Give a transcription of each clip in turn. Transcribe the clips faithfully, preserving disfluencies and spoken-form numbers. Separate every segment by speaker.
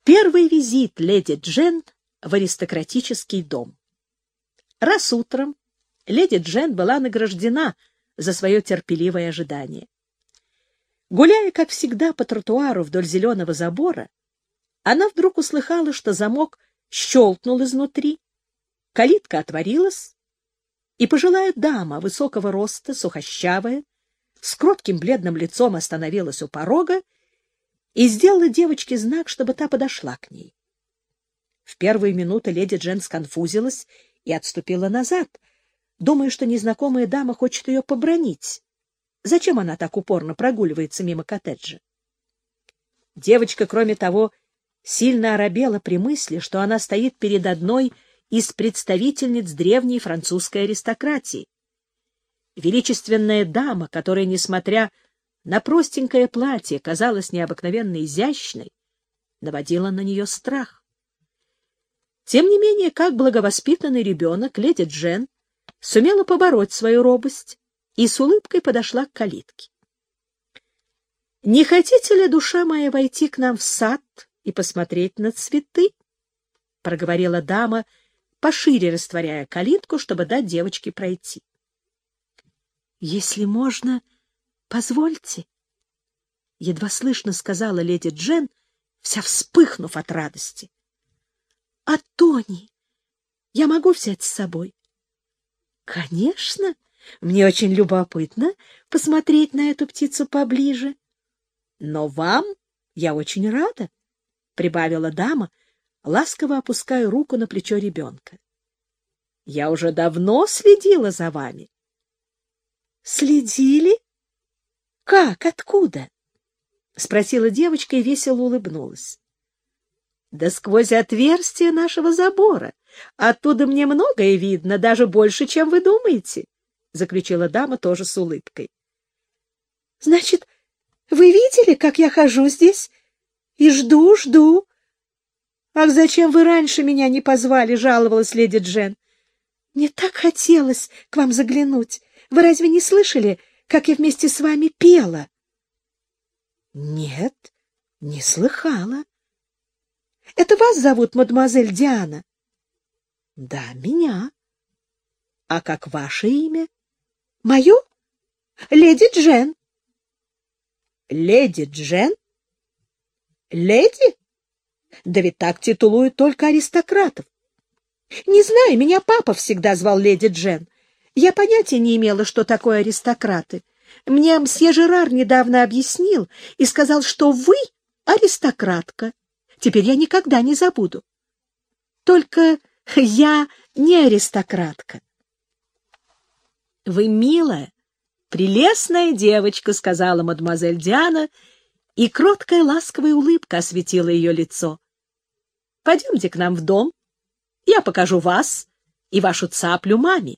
Speaker 1: Первый визит леди Джен в аристократический дом. Раз утром леди Джен была награждена за свое терпеливое ожидание. Гуляя, как всегда, по тротуару вдоль зеленого забора, она вдруг услыхала, что замок щелкнул изнутри, калитка отворилась, и пожилая дама высокого роста, сухощавая, с кротким бледным лицом остановилась у порога и сделала девочке знак, чтобы та подошла к ней. В первые минуты леди Джен сконфузилась и отступила назад, думая, что незнакомая дама хочет ее побранить. Зачем она так упорно прогуливается мимо коттеджа? Девочка, кроме того, сильно оробела при мысли, что она стоит перед одной из представительниц древней французской аристократии. Величественная дама, которая, несмотря на простенькое платье, казалась необыкновенно изящной, наводила на нее страх. Тем не менее, как благовоспитанный ребенок, леди Джен сумела побороть свою робость и с улыбкой подошла к калитке. — Не хотите ли, душа моя, войти к нам в сад и посмотреть на цветы? — проговорила дама, пошире растворяя калитку, чтобы дать девочке пройти. — Если можно, позвольте, — едва слышно сказала леди Джен, вся вспыхнув от радости. — А Тони я могу взять с собой? — Конечно. Мне очень любопытно посмотреть на эту птицу поближе. — Но вам я очень рада, — прибавила дама, ласково опуская руку на плечо ребенка. — Я уже давно следила за вами. — Следили? Как? Откуда? — спросила девочка и весело улыбнулась. — Да сквозь отверстие нашего забора. Оттуда мне многое видно, даже больше, чем вы думаете, — заключила дама тоже с улыбкой. — Значит, вы видели, как я хожу здесь и жду, жду? — Ах, зачем вы раньше меня не позвали? — жаловалась леди Джен. — Мне так хотелось к вам заглянуть. Вы разве не слышали, как я вместе с вами пела? — Нет, не слыхала. — Это вас зовут мадемуазель Диана? — Да, меня. — А как ваше имя? — Мое? Леди Джен. — Леди Джен? Леди? Да ведь так титулуют только аристократов. — Не знаю, меня папа всегда звал леди Джен. Я понятия не имела, что такое аристократы. Мне мсье Жерар недавно объяснил и сказал, что вы аристократка. Теперь я никогда не забуду. Только я не аристократка. — Вы милая, прелестная девочка, — сказала мадемуазель Диана, и кроткая ласковая улыбка осветила ее лицо. — Пойдемте к нам в дом. Я покажу вас и вашу цаплю маме.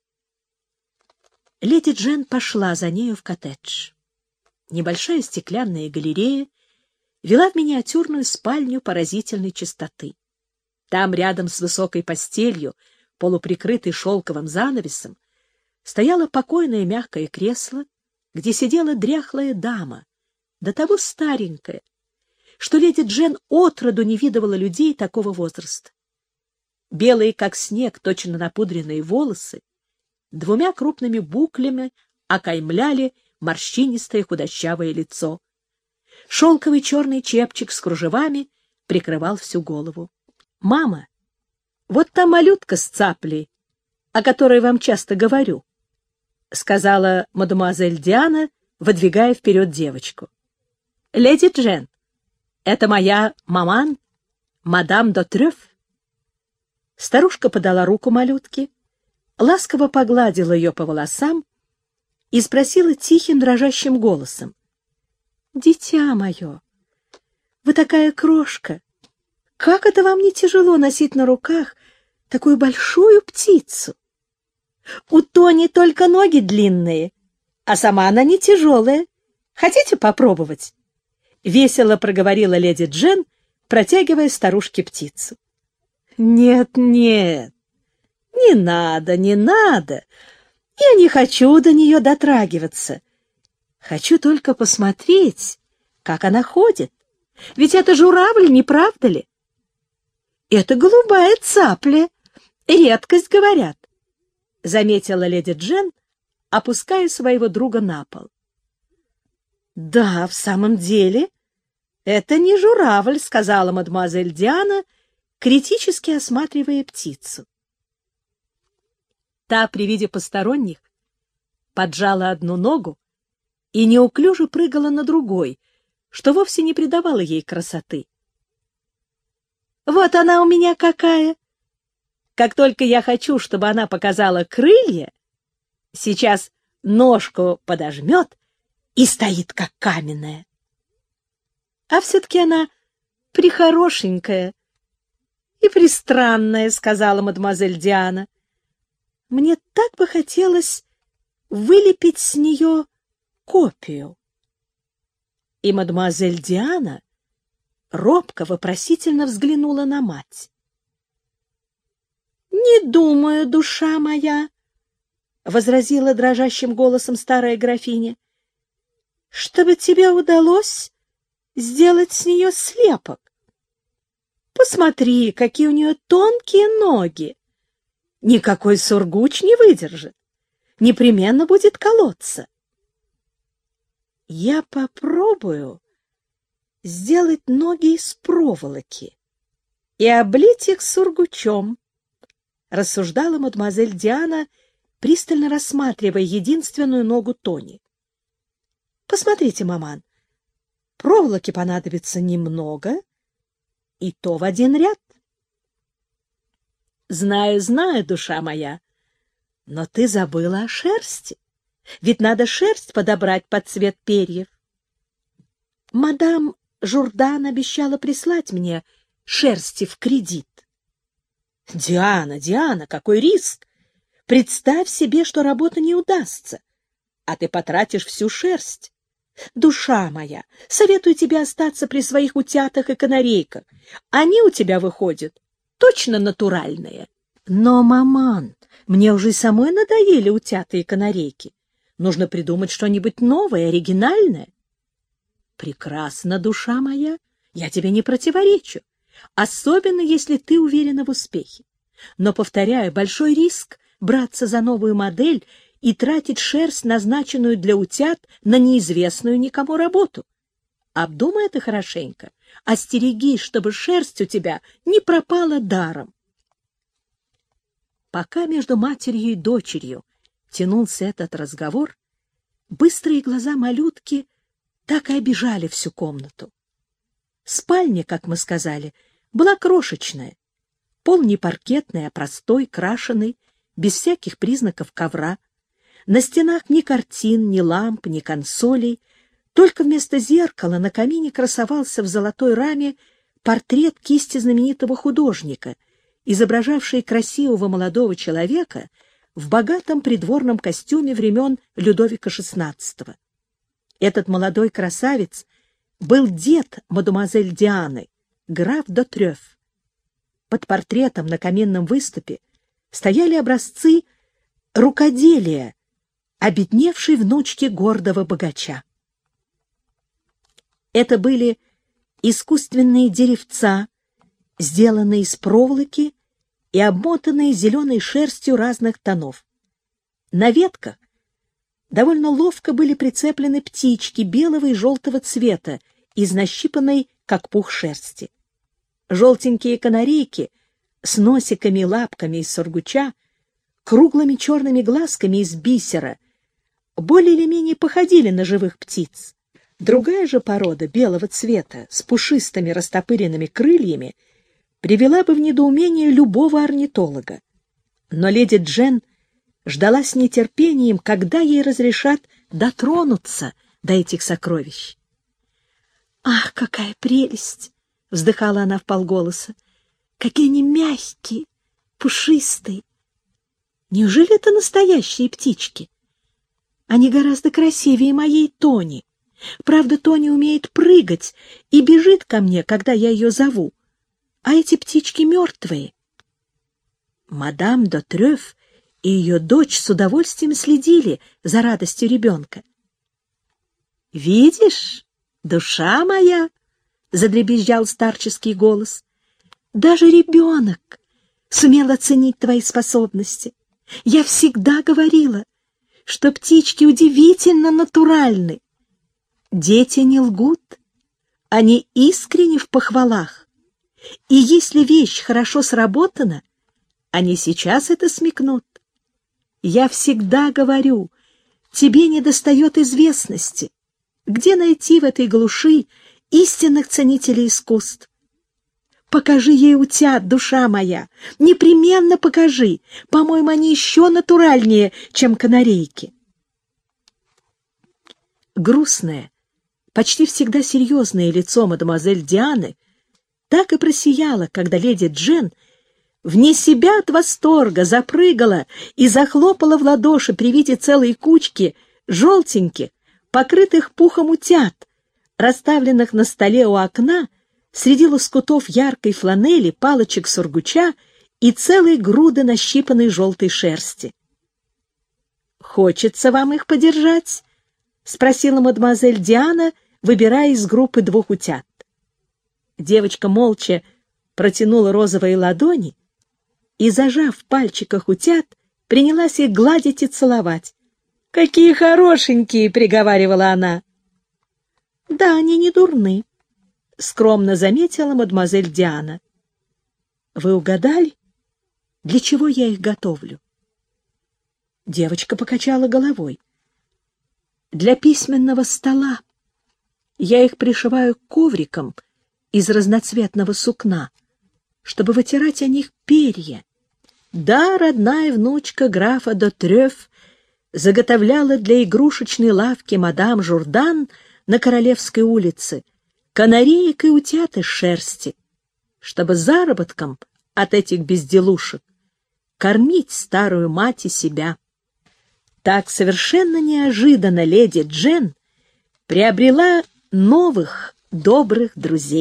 Speaker 1: Леди Джен пошла за нею в коттедж. Небольшая стеклянная галерея вела в миниатюрную спальню поразительной чистоты. Там, рядом с высокой постелью, полуприкрытой шелковым занавесом, стояло покойное мягкое кресло, где сидела дряхлая дама, до того старенькая, что леди Джен отроду не видывала людей такого возраста. Белые, как снег, точно напудренные волосы двумя крупными буклями окаймляли морщинистое худощавое лицо. Шелковый черный чепчик с кружевами прикрывал всю голову. — Мама, вот та малютка с цаплей, о которой вам часто говорю, — сказала мадемуазель Диана, выдвигая вперед девочку. — Леди Джен, это моя маман, мадам де Треф. Старушка подала руку малютке, ласково погладила ее по волосам и спросила тихим дрожащим голосом: — Дитя мое, вы такая крошка, как это вам не тяжело носить на руках такую большую птицу? У Тони только ноги длинные, а сама она не тяжелая. Хотите попробовать? — весело проговорила леди Джен, протягивая старушке птицу. — Нет, нет, не надо, не надо. Я не хочу до нее дотрагиваться. Хочу только посмотреть, как она ходит. Ведь это журавль, не правда ли? Это голубая цапля. Редкость, говорят, — заметила леди Джен, опуская своего друга на пол. Да, в самом деле, это не журавль, — сказала мадемуазель Диана, критически осматривая птицу. Та при виде посторонних поджала одну ногу и неуклюже прыгала на другой, что вовсе не придавало ей красоты. «Вот она у меня какая! Как только я хочу, чтобы она показала крылья, сейчас ножку подожмет и стоит как каменная. А все-таки она прихорошенькая и пристранная», — сказала мадемуазель Диана. «Мне так бы хотелось вылепить с нее копию». И мадемуазель Диана робко вопросительно взглянула на мать. «Не думаю, душа моя», — возразила дрожащим голосом старая графиня, — «чтобы тебе удалось сделать с нее слепок. Посмотри, какие у нее тонкие ноги. Никакой сургуч не выдержит, непременно будет колоться». «Я попробую сделать ноги из проволоки и облить их сургучом», — рассуждала мадемуазель Диана, пристально рассматривая единственную ногу Тони. «Посмотрите, маман, проволоки понадобится немного, и то в один ряд». «Знаю, знаю, душа моя, но ты забыла о шерсти. Ведь надо шерсть подобрать под цвет перьев. Мадам Журдан обещала прислать мне шерсти в кредит». «Диана, Диана, какой риск! Представь себе, что работа не удастся, а ты потратишь всю шерсть. Душа моя, советую тебе остаться при своих утятах и канарейках. Они у тебя выходят точно натуральные». «Но, маман, мне уже самой надоели утята и канарейки. Нужно придумать что-нибудь новое, оригинальное». «Прекрасно, душа моя, я тебе не противоречу, особенно если ты уверена в успехе. Но, повторяю, большой риск браться за новую модель и тратить шерсть, назначенную для утят, на неизвестную никому работу. Обдумай это хорошенько, остерегись, чтобы шерсть у тебя не пропала даром». Пока между матерью и дочерью тянулся этот разговор, быстрые глаза малютки так и обижали всю комнату. Спальня, как мы сказали, была крошечная, пол не паркетный, а простой, крашеный, без всяких признаков ковра. На стенах ни картин, ни ламп, ни консолей, только вместо зеркала на камине красовался в золотой раме портрет кисти знаменитого художника, изображавший красивого молодого человека в богатом придворном костюме времен Людовика шестнадцатого. Этот молодой красавец был дед мадемуазель Дианы, граф де Трёф. Под портретом на каминном выступе стояли образцы рукоделия обедневшей внучки гордого богача. Это были искусственные деревца, сделанные из проволоки и обмотанные зеленой шерстью разных тонов. На ветках довольно ловко были прицеплены птички белого и желтого цвета из нащипанной, как пух, шерсти. Желтенькие канарейки с носиками и лапками из сургуча, круглыми черными глазками из бисера, более или менее походили на живых птиц. Другая же порода белого цвета с пушистыми растопыренными крыльями привела бы в недоумение любого орнитолога. Но леди Джен ждала с нетерпением, когда ей разрешат дотронуться до этих сокровищ. «Ах, какая прелесть!» — вздыхала она вполголоса. «Какие они мягкие, пушистые! Неужели это настоящие птички? Они гораздо красивее моей Тони. Правда, Тони умеет прыгать и бежит ко мне, когда я ее зову. А эти птички мертвые». Мадам де Трёф и ее дочь с удовольствием следили за радостью ребенка. «Видишь, душа моя?» — — задребезжал старческий голос. «Даже ребенок сумел оценить твои способности. Я всегда говорила, что птички удивительно натуральны. Дети не лгут, они искренни в похвалах. И если вещь хорошо сработана, они сейчас это смекнут. Я всегда говорю, тебе недостает известности. Где найти в этой глуши истинных ценителей искусств? Покажи ей утят, душа моя, непременно покажи. По-моему, они еще натуральнее, чем канарейки». Грустное, почти всегда серьезное лицо мадемуазель Дианы так и просияло, когда леди Джен вне себя от восторга запрыгала и захлопала в ладоши при виде целой кучки желтеньких, покрытых пухом утят, расставленных на столе у окна среди лоскутов яркой фланели, палочек сургуча и целой груды нащипанной желтой шерсти. «Хочется вам их подержать?» — спросила мадемуазель Диана, выбирая из группы двух утят. Девочка молча протянула розовые ладони и, зажав в пальчиках утят, принялась их гладить и целовать. «Какие хорошенькие!» — приговаривала она. «Да, они не дурны», — скромно заметила мадемуазель Диана. «Вы угадали, для чего я их готовлю?» Девочка покачала головой. «Для письменного стола. Я их пришиваю к коврикам из разноцветного сукна, чтобы вытирать о них перья. Да, родная внучка графа де Трёф заготовляла для игрушечной лавки мадам Журдан на Королевской улице канареек и утят из шерсти, чтобы заработком от этих безделушек кормить старую мать и себя». Так совершенно неожиданно леди Джен приобрела новых добрых друзей.